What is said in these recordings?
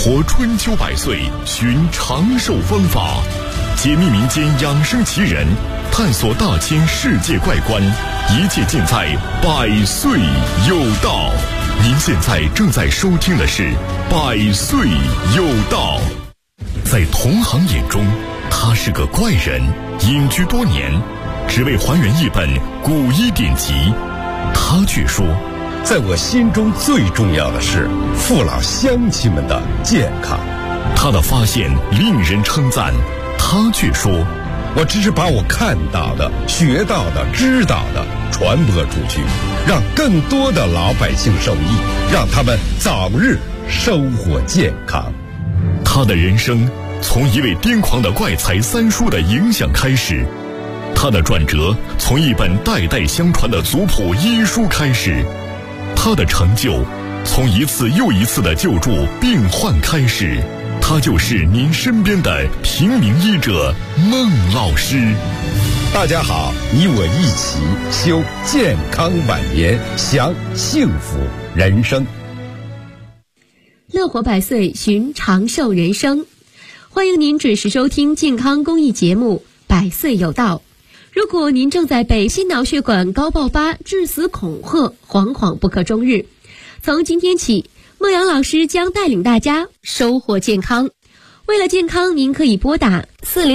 活春秋百岁，寻长寿方法，解密民间养生奇人，探索大千世界怪观，一切尽在百岁有道。您现在正在收听的是百岁有道。在同行眼中，他是个怪人，隐居多年，只为还原一本古医典籍。他却说， 在我心中最重要的是父老乡亲们的健康。 他的发现令人称赞，他却说， 我只是把我看到的、学到的、知道的传播出去，让更多的老百姓受益，让他们早日生活健康。 他的人生从一位癫狂的怪才三叔的影响开始，他的转折从一本代代相传的族谱医书开始，他的成就从一次又一次的救助病患开始。他就是您身边的平民医者孟老师。 大家好，你我一起修健康晚年，享幸福人生。 乐活百岁，寻长寿人生。欢迎您准时收听健康公益节目《百岁有道》。如果您正在被心脑血管高爆发、致死恐吓，惶惶不可终日，从今天起，孟阳老师将带领大家收获健康。为了健康，您可以拨打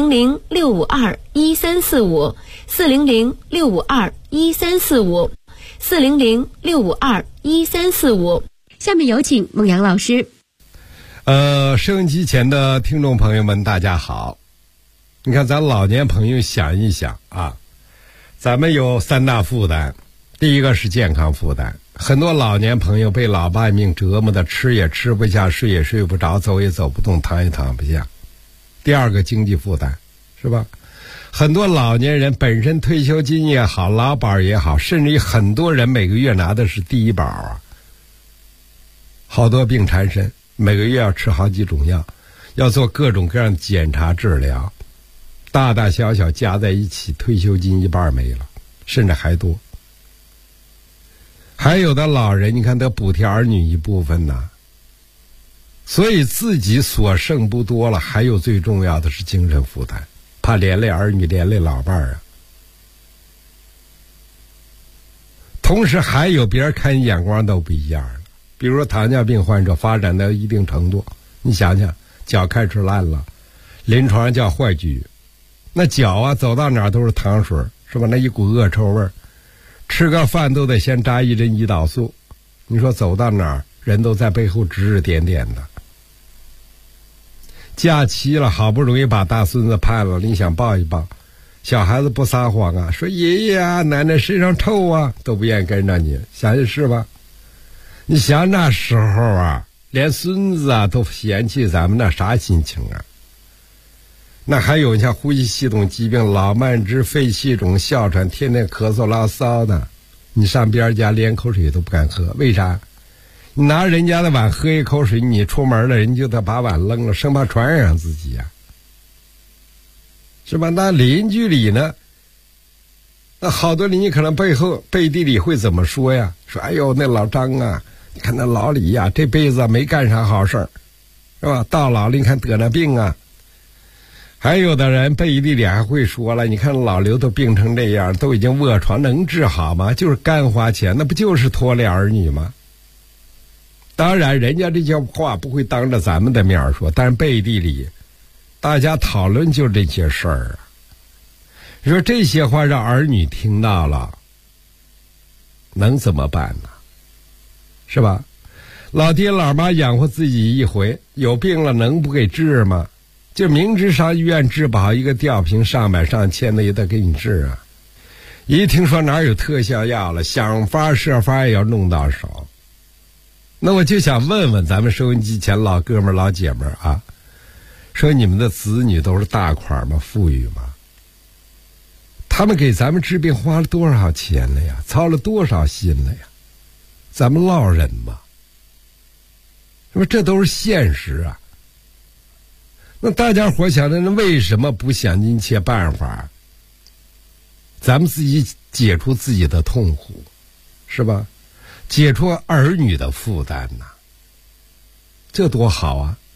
400-652-1345 400-652-1345 400-652-1345。下面有请孟阳老师。 收音机前的听众朋友们，大家好。你看，咱老年朋友想一想啊，咱们有三大负担。第一个是健康负担，很多老年朋友被老伴命折磨的，吃也吃不下，睡也睡不着，走也走不动，躺也躺不下。第二个经济负担，是吧？很多老年人本身退休金也好，劳保也好，甚至于很多人每个月拿的是低保啊，好多病缠身，每个月要吃好几种药，要做各种各样的检查治疗，大大小小加在一起，退休金一半没了，甚至还多。还有的老人，你看得补贴儿女一部分呢，所以自己所剩不多了。还有最重要的是精神负担，怕连累儿女，连累老伴儿啊。同时还有别人看眼光都不一样了，比如说糖尿病患者发展到一定程度，你想想，脚开始烂了，临床上叫坏疽，那脚啊走到哪儿都是糖水，是吧？那一股恶臭味儿。吃个饭都得先扎一针胰岛素，你说走到哪儿人都在背后指指点点的。假期了，好不容易把大孙子盼了，你想抱一抱，小孩子不撒谎啊，说爷爷啊奶奶身上臭啊，都不愿意跟着你，想想是吧？你想那时候啊，连孙子啊都嫌弃咱们，那啥心情啊？那还有像呼吸系统疾病、老慢支、肺气肿、哮喘，天天咳嗽拉骚的，你上边家连口水都不敢喝，为啥？你拿人家的碗喝一口水，你出门了，人就得把碗扔了，生怕传染自己呀，是吧？那邻居里呢，那好多邻居可能背地里会怎么说呀？说哎呦那老张啊，你看那老李呀，这辈子没干啥好事儿，是吧？到老了你看得那病啊。还有的人背地里还会说了，你看老刘都病成这样，都已经卧床，能治好吗？就是干花钱，那不就是拖累儿女吗？当然人家这些话不会当着咱们的面说，但是背地里大家讨论就这些事儿啊。你说这些话让儿女听到了，能怎么办呢？是吧？老爹老妈养活自己一回，有病了能不给治吗？就明知上医院治不好，一个吊瓶上百上千的也得给你治啊。一听说哪有特效药了，想法设法也要弄到手。那我就想问问咱们收音机前老哥们老姐们啊，说你们的子女都是大款吗？富裕吗？他们给咱们治病花了多少钱了呀？操了多少心了呀？咱们落人吗？是吧？这都是现实啊。那大家伙想着，那为什么不想尽一切办法，咱们自己解除自己的痛苦，是吧？解除儿女的负担呐，这多好啊！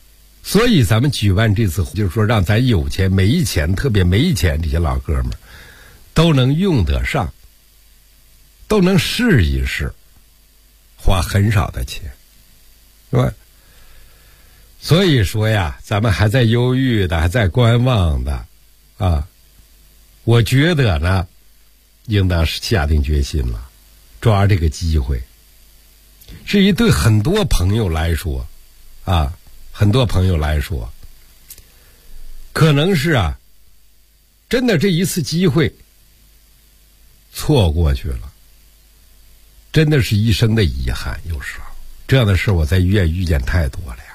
所以咱们举办这次，就是说让咱有钱没钱，特别没钱这些老哥们都能用得上，都能试一试，花很少的钱，是吧？所以说呀，咱们还在犹豫的，还在观望的啊，我觉得呢应当是下定决心了，抓这个机会。至于对很多朋友来说啊，很多朋友来说可能是啊真的这一次机会错过去了，真的是一生的遗憾。有时候这样的事我在医院遇见太多了呀。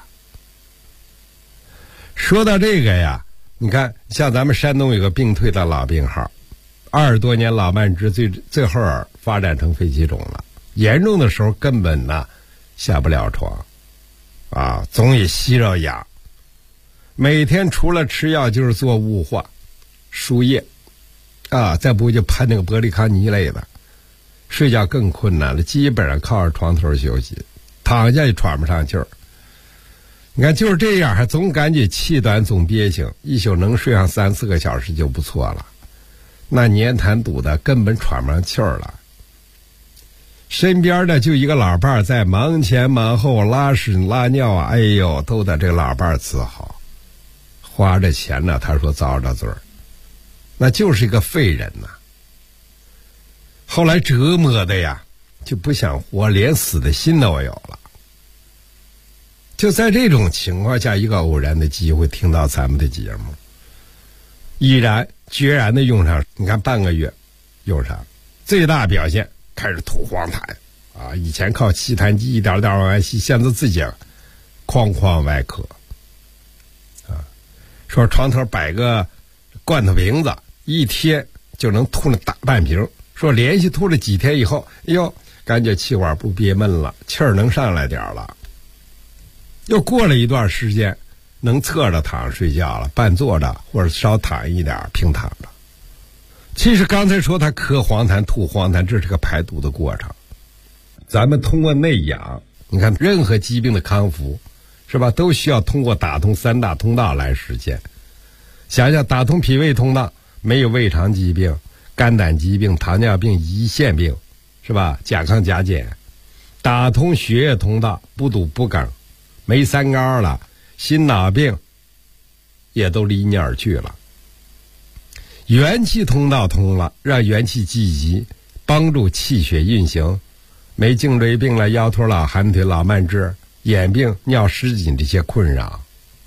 说到这个呀，你看像咱们山东有个病退的老病号，20多年老慢支最后发展成肺气肿了，严重的时候根本呢下不了床啊，总也吸着氧，每天除了吃药就是做雾化输液啊，再不就喷那个玻璃康尼类的，睡觉更困难了，基本上靠着床头休息，躺下也喘不上气儿。你看就是这样，还总感觉气短，总憋醒，一宿能睡上3-4个小时就不错了，那黏痰堵的根本喘不上气儿了。身边的就一个老伴儿在忙前忙后拉屎拉尿啊，哎呦都得这个老伴儿伺候，花着钱呢，他说遭着罪儿，那就是一个废人呐。后来折磨的呀就不想活，连死的心都有了。就在这种情况下，一个偶然的机会听到咱们的节目，毅然决然的用上，你看半个月用上，最大表现开始吐黄痰啊！以前靠吸痰机一点点往外吸，现在自己哐哐外咳啊！说床头摆个罐头瓶子，一天就能吐了大半瓶。说连续吐了几天以后，哎呦，感觉气管不憋闷了，气儿能上来点了。又过了一段时间，能侧着躺睡觉了，半坐着或者稍躺一点，平躺着。其实刚才说他咳黄痰吐黄痰，这是个排毒的过程。咱们通过内养，你看任何疾病的康复是吧，都需要通过打通3大通道来实现。想想打通脾胃通道，没有胃肠疾病、肝胆疾病、糖尿病、胰腺病是吧，甲亢甲减。打通血液通道，不堵不梗，没三高了，心脑病也都离你而去了。元气通道通了，让元气积极，帮助气血运行，没颈椎病了、腰腿老、寒腿老、慢支、眼病、尿失禁这些困扰。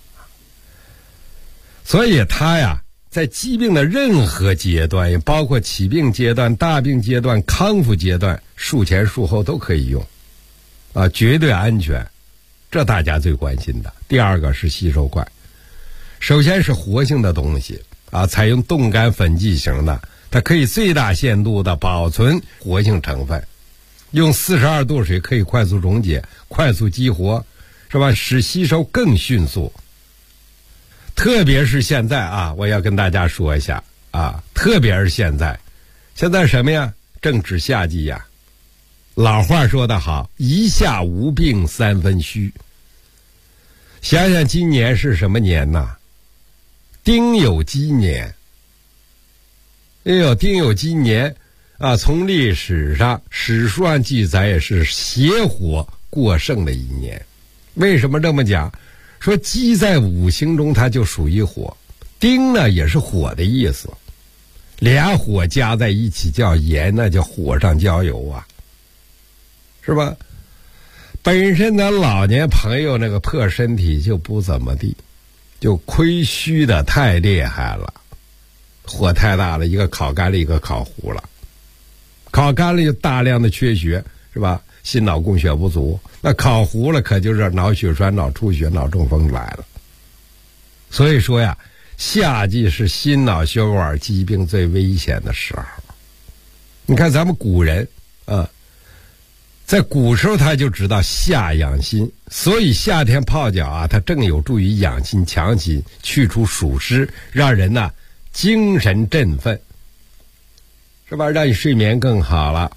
所以他呀在疾病的任何阶段，也包括起病阶段、大病阶段、康复阶段，术前术后都可以用啊，绝对安全，这大家最关心的。第二个是吸收快，首先是活性的东西啊，采用冻干粉剂型的，它可以最大限度的保存活性成分，用42度水可以快速溶解、快速激活，是吧？使吸收更迅速。特别是现在啊，我要跟大家说一下啊，特别是现在什么呀？正值夏季呀。老话说得好，一夏无病三分虚。想想今年是什么年呐？丁酉鸡年。哎呦，丁酉鸡年啊，从历史上史书上记载也是邪火过盛的一年。为什么这么讲？说鸡在五行中它就属于火，丁呢也是火的意思，俩火加在一起叫炎，那叫火上浇油啊，是吧？本身咱老年朋友那个破身体就不怎么地，就亏虚的太厉害了，火太大了，一个烤干了，一个烤糊了，烤干了就大量的缺血，是吧？心脑供血不足，那烤糊了可就是脑血栓、脑出血、脑中风来了。所以说呀，夏季是心脑血管疾病最危险的时候。你看咱们古人啊，在古时候他就知道夏养心，所以夏天泡脚啊，它正有助于养心强心，去除暑湿，让人呢精神振奋，是吧？让你睡眠更好了。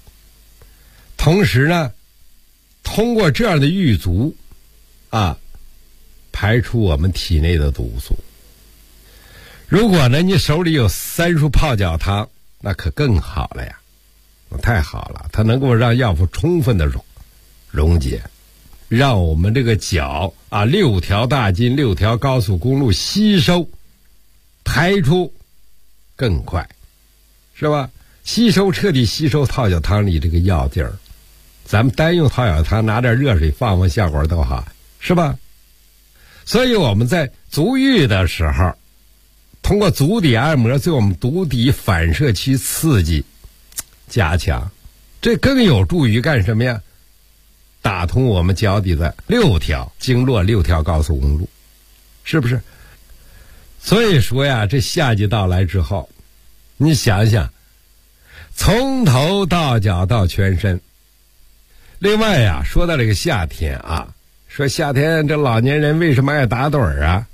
同时呢，通过这样的浴足啊， 排出我们体内的毒素。如果呢你手里有3束泡脚汤，那可更好了呀，太好了，它能够让药物充分的溶解，让我们这个脚啊6条大筋6条高速公路吸收排出更快，是吧？彻底吸收泡脚汤里这个药劲儿。咱们单用泡脚汤拿点热水放效果都好，是吧？所以我们在足浴的时候，通过足底按摩对我们足底反射区刺激加强，这更有助于干什么呀？打通我们脚底的6条经络6条高速公路，是不是？所以说呀，这夏季到来之后，你想想，从头到脚到全身。另外呀，说到这个夏天啊，说夏天这老年人为什么爱打盹啊？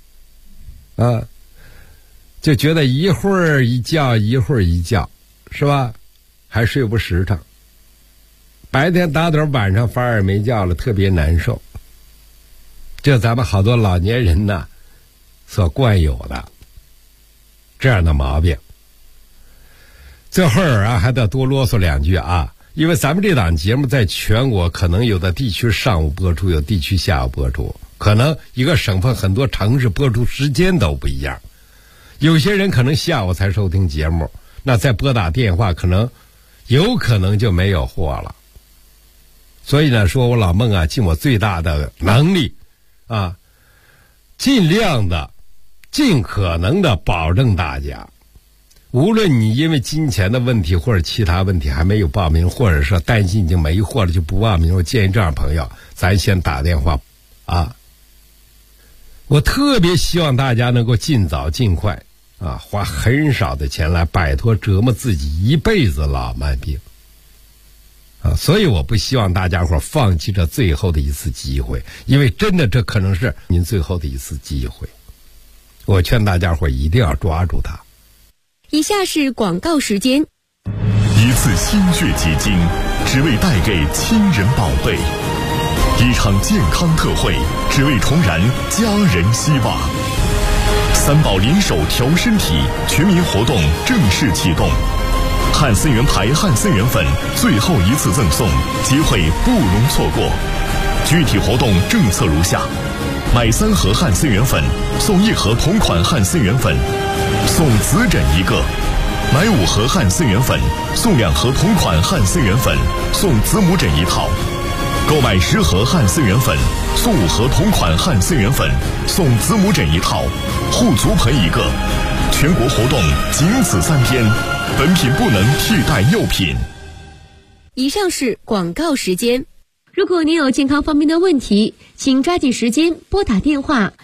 就觉得一会儿一觉一会儿一觉，是吧？还睡不实诚。白天打盹，晚上反而没觉了，特别难受。这咱们好多老年人呢所惯有的这样的毛病。最后啊，还得多啰嗦2句啊。因为咱们这档节目在全国可能有的地区上午播出，有地区下午播出，可能一个省份很多城市播出时间都不一样，有些人可能下午才收听节目，那再拨打电话有可能就没有货了。所以呢，说我老孟啊，尽我最大的能力啊，尽可能的保证大家，无论你因为金钱的问题或者其他问题还没有报名，或者说担心已经没货了就不报名，我建议这样朋友咱先打电话啊。我特别希望大家能够尽早尽快啊，花很少的钱来摆脱折磨自己一辈子老慢病啊。所以我不希望大家伙放弃这最后的一次机会，因为真的这可能是您最后的一次机会，我劝大家伙一定要抓住它。 以下是广告时间。 一次心血结晶，只为带给亲人宝贝；一场健康特惠，只为重燃家人希望。3宝联手调身体全民活动正式启动，汉森源牌汉森源粉最后一次赠送，机会不容错过。具体活动政策如下：买3盒汉森源粉送1盒同款汉森源粉，送紫疹1个；买5盒汉森源粉送2盒同款汉森源粉，送子母疹1套；购买10盒汉森源粉送5盒同款汉森源粉，送子母疹1套，护足盆1个。全国活动仅此3天，本品不能替代药品。 以上是广告时间。如果您有健康方面的问题，请抓紧时间拨打电话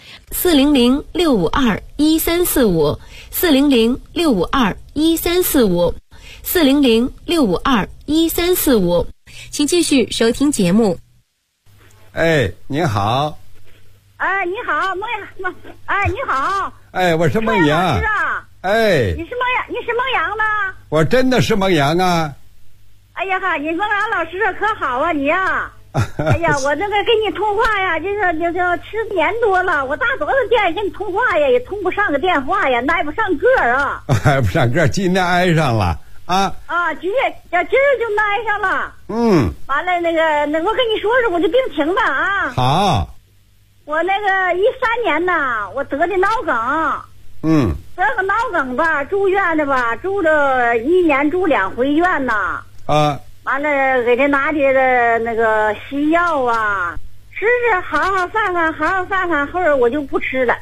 400-652-1345 400-652-1345 400-652-1345。请继续收听节目。 哎，您好。 哎，你好，孟阳，哎，你好。 哎，我是孟阳。 老师啊。 哎。 你是孟阳吗？ 我真的是孟阳啊。 哎呀哈，你孟阳老师可好啊你呀。哎呀，我那个跟你通话呀，这10年多了，我大多少店跟你通话呀，也通不上个电话呀，挨不上个啊。 挨不上个，今天挨上了啊。 啊，今儿就挨上了。 嗯。 完了那我跟你说说我的病情吧啊。 好。 我那个13年呐，我得的脑梗。 嗯。 得个脑梗吧，住院的吧，住了1年，住2回院呐。 啊。 完了，给他拿的那个西药啊，吃好好饭饭，后来我就不吃了，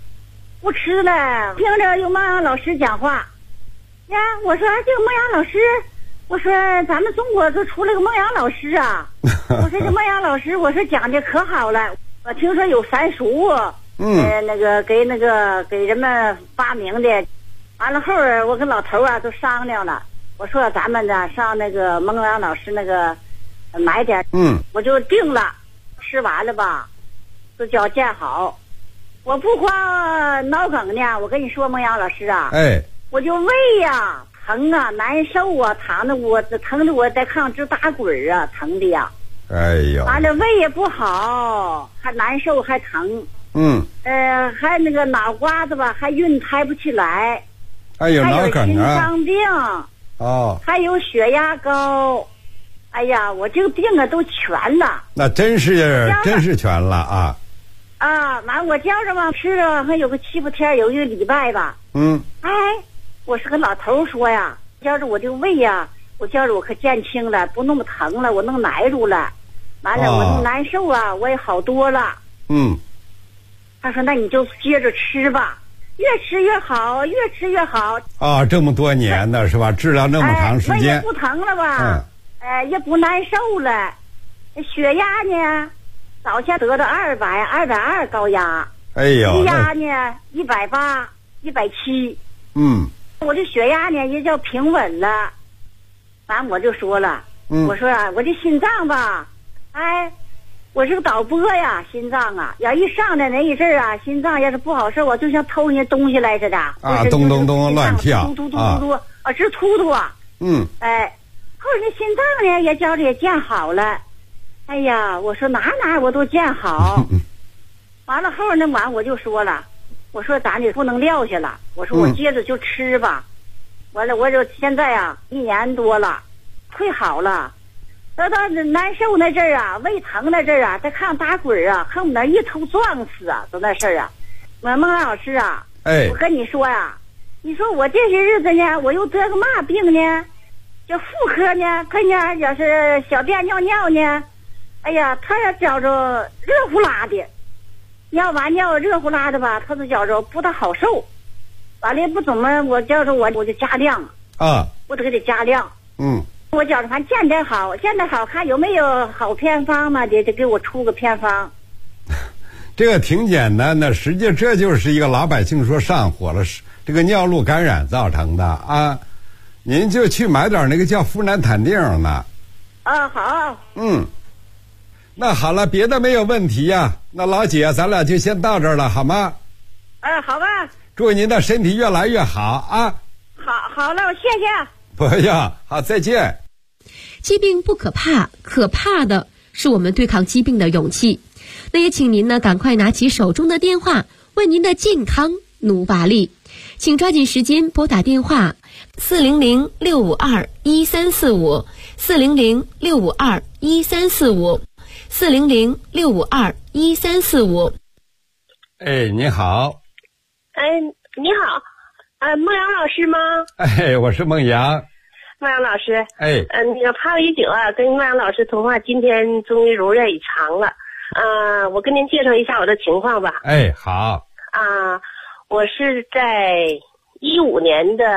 听着有孟阳老师讲话，呀，我说这个孟阳老师，我说咱们中国都出了个孟阳老师啊，我说这孟阳老师，我说讲的可好了，我听说有三叔，那个给人们发明的，完了后儿我跟老头啊都商量了。我说咱们呢上那个孟阳老师那个买点，我就定了，吃完了吧，就叫见好。我不光脑梗呢，我跟你说孟阳老师啊， 哎， 我就胃呀疼啊，难受啊，疼的我在炕直打滚啊，疼的呀。 哎呦， 完了胃也不好，还难受还疼。还那个脑瓜子吧，还孕胎不起来。 还有脑梗啊， 心脏病。 哦， 还有血压高。哎呀，我这个病啊都全了。 那真是全了啊！ 完我觉着吧，吃了还有个7、8天，有1个礼拜吧。我是跟老头说呀，觉着我这个胃呀，我觉着我可减轻了，不那么疼了，我能耐住了。完了，我那难受啊，我也好多了。他说：“那你就接着吃吧，越吃越好，越吃越好。” 这么多年的是吧？治疗那么长时间， 胃也不疼了吧？也不难受了。血压呢，早先得的220高压。 哎呦， 低压呢180、170。我这血压呢也叫平稳了。完我就说了，我说我这心脏吧，我是个导播呀，心脏啊，要一上来那一阵啊，心脏要是不好受，我就像偷人家东西来似的咚咚咚乱跳， 突突突突突直突突啊。后来心脏呢也觉着也见好了。哎呀，我说哪我都见好。完了后呢，我就说了，我说咱也不能撂下了，我说我接着就吃吧。完了我就现在啊1年多了，快好了。到难受那阵儿啊，胃疼那阵儿啊，在炕上打滚啊，恨不得一头撞死啊，都那事儿啊。孟老师啊，我跟你说呀，你说我这些日子呢，我又得个嘛病呢？这妇科呢，看见要是小便尿尿呢，哎呀，他要觉着热乎拉的，尿完尿热乎拉的吧，他就觉着不大好受。完了不怎么，我觉着我就加量我得给他加量。我觉着反正见得好，看有没有好偏方嘛，得给我出个偏方。 这个挺简单的，实际这就是一个老百姓说上火了，这个尿路感染造成的啊。您就去买点那个叫呋喃坦定的。 好。 那好了，别的没有问题呀。那老姐，咱俩就先到这儿了，好吗？ 好吧。 祝您的身体越来越好啊。 好了，谢谢。 不要，好，再见。 疾病不可怕，可怕的是我们对抗疾病的勇气。那也请您呢赶快拿起手中的电话，为您的健康努把力。请抓紧时间拨打电话400-652-1345 400-652-1345 400-652-1345。 你好。 你好，孟阳老师吗？ 我是孟阳。 孟阳老师，那个盼了已久啊，跟孟阳老师通话，今天终于如愿以偿了。我跟您介绍一下我的情况吧。 好。 我是在15年的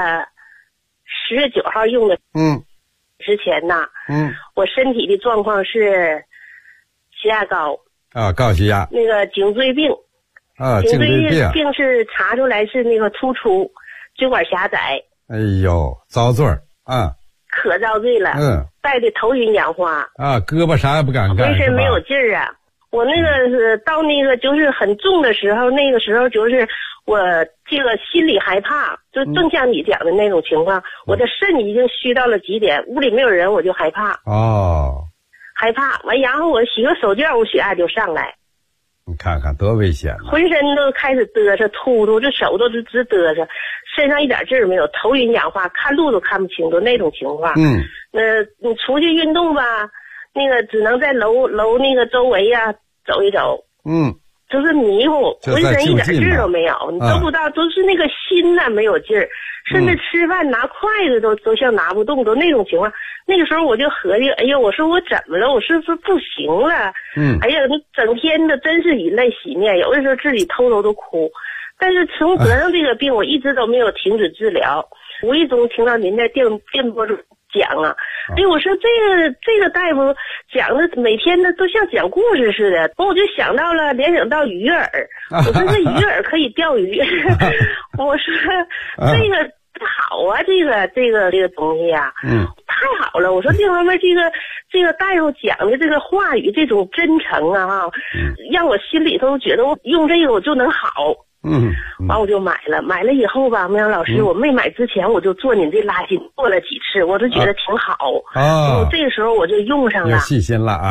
10月9号用的。之前呢，我身体的状况是血压高。 高血压。 那个颈椎病。颈椎病是查出来是那个突出，椎管狭窄。 哎呦，遭罪可遭罪了。带的头晕眼花。 胳膊啥也不敢干， 浑身没有劲儿啊。我那个是到那个就是很重的时候，那个时候就是我这个心里害怕，就正像你讲的那种情况，我的肾已经虚到了极点，屋里没有人我就害怕。害怕完，然后我洗个手绢，我血压就上来。 你看看多危险！ 浑身都开始嘚瑟突突，这手都直嘚瑟，身上一点劲儿没有，头晕眼花，看路都看不清，都那种情况。你出去运动吧，那个只能在楼那个周围呀走一走。就是迷糊，浑身一点劲儿都没有，你都不知道，都是那个心呐没有劲儿，甚至吃饭拿筷子都像拿不动，都那种情况。那个时候我就合计，哎呀，我说我怎么了？我是不是不行了？哎呀，你整天的真是以泪洗面，有的时候自己偷偷都哭。但是从得上这个病，我一直都没有停止治疗。无意中听到您在电波中讲啊，哎，我说这个大夫讲的每天的都像讲故事似的，我就想到了联想到鱼饵，我说这鱼饵可以钓鱼，我说这个好啊，这个东西啊，太好了，我说这方面这个大夫讲的这个话语这种真诚啊，让我心里头觉得我用这个我就能好。完我就买了以后吧，孟阳老师，我没买之前我就做您这拉筋做了几次，我都觉得挺好。这个时候我就用上了。 有信心了啊。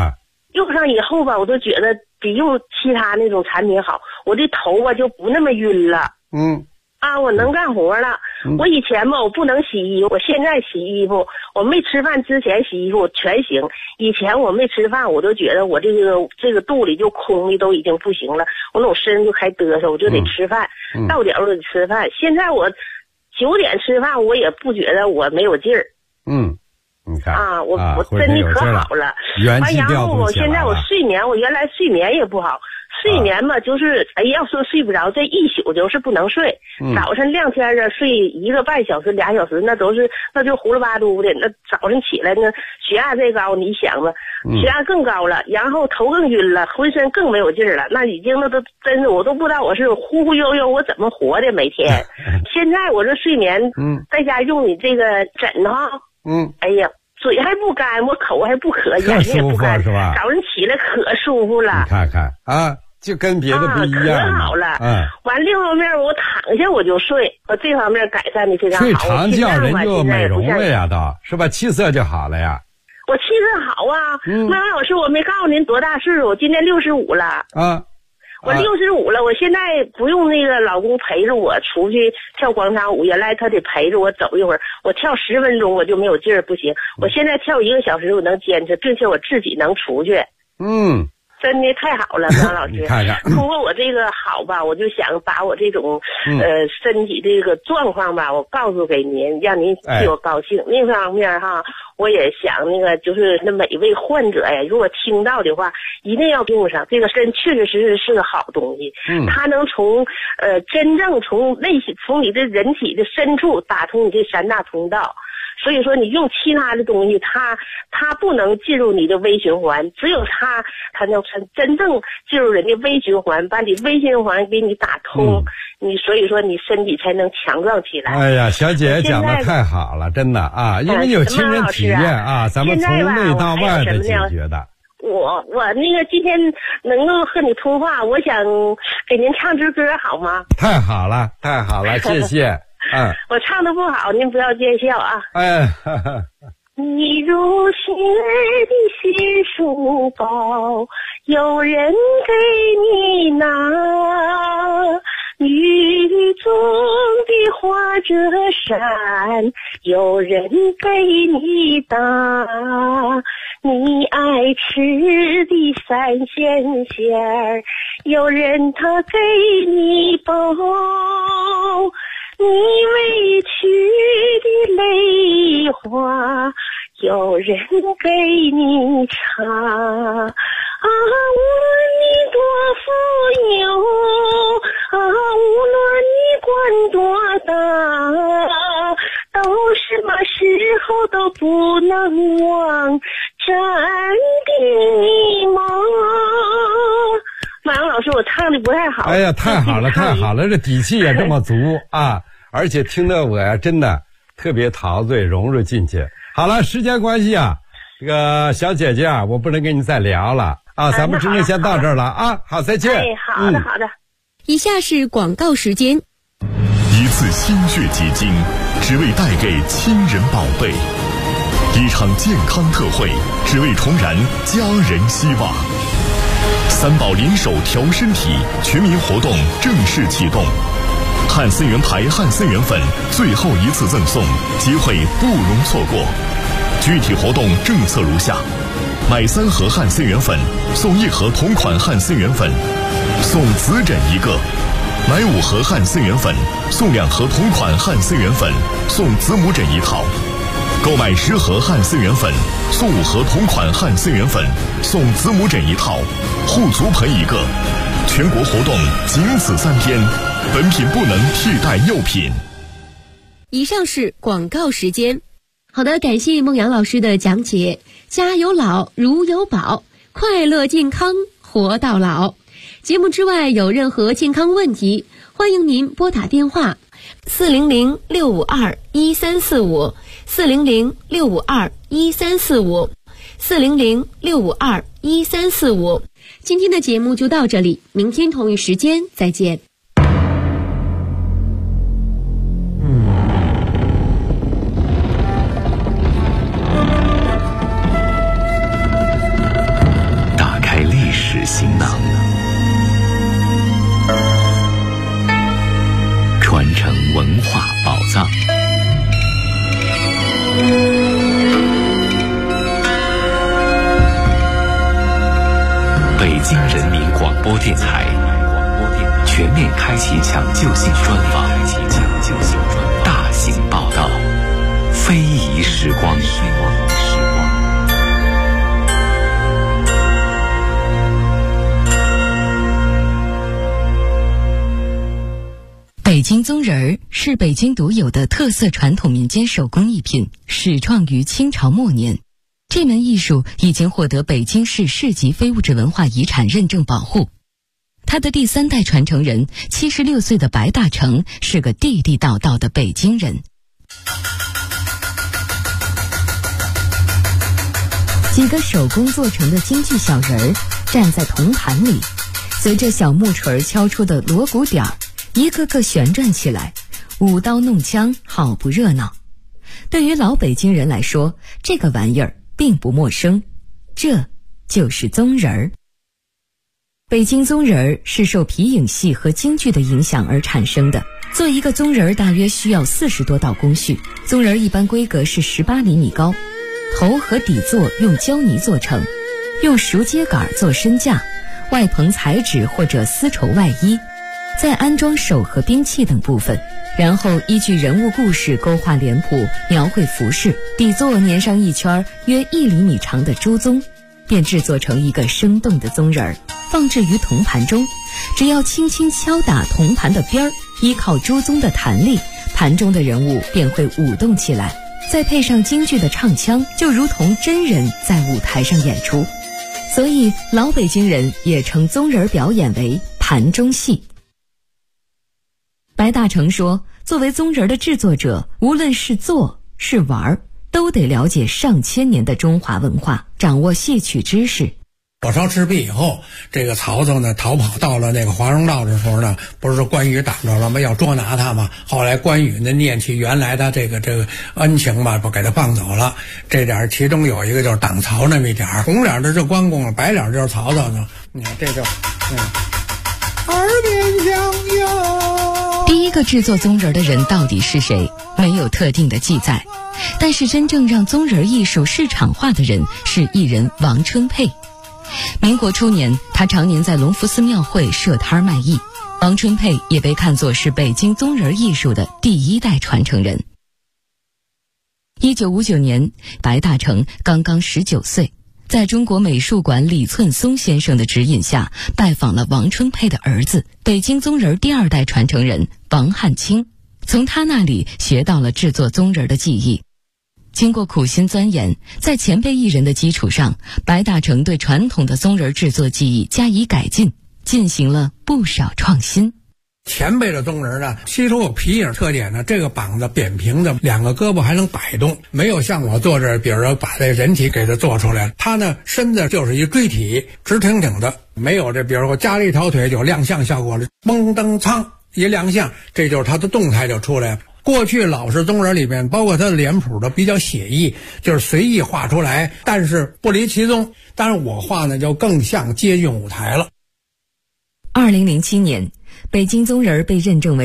用上以后吧，我都觉得比用其他那种产品好，我的头发就不那么晕了。我能干活了。我以前吧，我不能洗衣服，我现在洗衣服，我没吃饭之前洗衣服全行。以前我没吃饭，我都觉得我这个肚里就空的都已经不行了，我那种身就开嘚瑟，我就得吃饭，到点我得吃饭。现在我9点吃饭，我也不觉得我没有劲儿。 你看我身体可好了。 元气调动起来了。 我现在我睡眠，我原来睡眠也不好。睡眠嘛，就是要说睡不着，这一宿就是不能睡。早晨亮天的睡1个半小时、2小时，那就胡了八嘟的。那早晨起来呢，血压再高，你想吧，血压更高了，然后头更晕了，浑身更没有劲儿了。那已经那都真是我都不知道我是忽忽悠悠我怎么活的每天。现在我这睡眠，在家用你这个枕头，哎呀。嘴还不干，我口还不渴，眼睛也不干， 是吧？ 早上起来可舒服了。 你看看啊，就跟别的不一样。 可好了。完另一方面，我躺下我就睡，我这方面改善的非常好。 睡长觉人就美容了呀，都是吧？气色就好了呀。 我气色好啊。麦阳老师，我没告诉您多大岁数，我今年65了。我65了，我现在不用那个老公陪着我出去跳广场舞，原来他得陪着我走一会儿，我跳10分钟我就没有劲儿，不行。我现在跳1个小时我能坚持，并且我自己能出去。真的太好了，张老师。 看看， 通过我这个好吧，我就想把我这种身体这个状况吧，我告诉给您，让您替我高兴。另一方面哈，我也想那个就是那每位患者呀，如果听到的话，一定要用上这个针，确确实实是个好东西。它能从真正从内心，从你的人体的深处打通你这3大通道。所以说你用其他的东西，它不能进入你的微循环，只有它能真正进入人家微循环，把你微循环给你打通，你所以说你身体才能强壮起来。 哎呀，小姐讲的太好了，真的啊，因为有亲人体验啊，咱们从内到外的解决的。 我那个今天能够和你通话，我想给您唱支歌好吗？ 太好了，太好了，谢谢。 我唱的不好，您不要见笑啊。你如雪的新书包，有人给你拿；雨中的花折扇，有人给你打。你爱吃的3鲜馅，有人他给你包。你委屈的泪花，有人给你擦。无论你多富有，无论你官多大，都什么时候都不能忘真的你吗？马阳老师，我唱的不太好。 哎呀，太好了，太好了，这底气也这么足啊！而且听得我呀，真的特别陶醉，融入进去。好了，时间关系啊，这个小姐姐啊，我不能跟你再聊了啊，咱们只能先到这儿了啊。好，再见。 好的，好的。 以下是广告时间。 一次心血结晶，只为带给亲人宝贝；一场健康特惠，只为重燃家人希望。3宝联手调身体全民活动正式启动，汉森源牌汉森源粉最后一次赠送，机会不容错过。具体活动政策如下：买3盒汉森源粉送1盒同款汉森源粉，送子枕1个；买5盒汉森源粉送2盒同款汉森源粉，送子母枕1套；购买10盒汉森源粉送5盒同款汉森源粉，送子母枕1套，护足盆1个。全国活动仅此3天，本品不能替代幼品。 以上是广告时间。好的，感谢孟阳老师的讲解。家有老如有宝，快乐健康活到老。节目之外有任何健康问题，欢迎您拨打电话400-652-1345 400-652-1345 400-652-1345。今天的节目就到这里，明天同一时间再见。 大人民广播电台全面开启抢救性专访，大型报道，非遗时光。 北京宗人儿是北京独有的特色传统民间手工艺品，始创于清朝末年。这门艺术已经获得北京市市级非物质文化遗产认证保护。他的第3代传承人76岁的白大成是个地地道道的北京人。几个手工做成的京剧小人儿站在铜盘里，随着小木锤敲出的锣鼓点儿，一个个旋转起来，舞刀弄枪，好不热闹。对于老北京人来说，这个玩意儿并不陌生，这就是宗人儿。北京宗人儿是受皮影戏和京剧的影响而产生的。做一个宗人儿大约需要40多道工序。宗人儿一般规格是18厘米高，头和底座用胶泥做成，用熟秸秆做身架，外棚彩纸或者丝绸外衣，再安装手和兵器等部分，然后依据人物故事勾画脸谱，描绘服饰，底座粘上一圈约1厘米长的朱宗，便制作成一个生动的宗人儿，放置于铜盘中。只要轻轻敲打铜盘的边儿，依靠朱宗的弹力，盘中的人物便会舞动起来，再配上京剧的唱腔，就如同真人在舞台上演出。所以老北京人也称宗人表演为盘中戏。白大成说，作为宗人的制作者，无论是做是玩，都得了解上千年的中华文化，掌握戏曲知识。 火烧赤壁以后，这个曹操呢逃跑到了那个华容道的时候呢，不是说关羽挡着了吗？要捉拿他嘛。后来关羽呢念起原来的这个恩情嘛，不给他放走了。这点其中有一个就是挡曹那么一点，红脸的是关公，白脸就是曹操呢。你看这就耳边响哟。 第一个制作宗人的人到底是谁？没有特定的记载。但是真正让宗人艺术市场化的人是艺人王春佩。民国初年，他常年在隆福寺庙会设摊卖艺。王春佩也被看作是北京宗人艺术的第1代传承人。1959年，白大成刚刚19岁，在中国美术馆李寸松先生的指引下，拜访了王春佩的儿子，北京宗人第2代传承人王汉卿，从他那里学到了制作宗人的技艺。经过苦心钻研，在前辈艺人的基础上，白大成对传统的宗人制作技艺加以改进，进行了不少创新。 前辈的宗人呢，吸收有皮影特点呢，这个膀子扁平的，2个胳膊还能摆动，没有像我做这，比如说把这人体给它做出来，他呢身子就是一锥体，直挺挺的，没有这，比如说加了一条腿就亮相效果了，嘣噔噌一亮相，这就是他的动态就出来了。过去老式宗人里面，包括他的脸谱的比较写意，就是随意画出来，但是不离其宗。但是我画呢，就更像接近舞台了。 2007年，北京宗人被认证为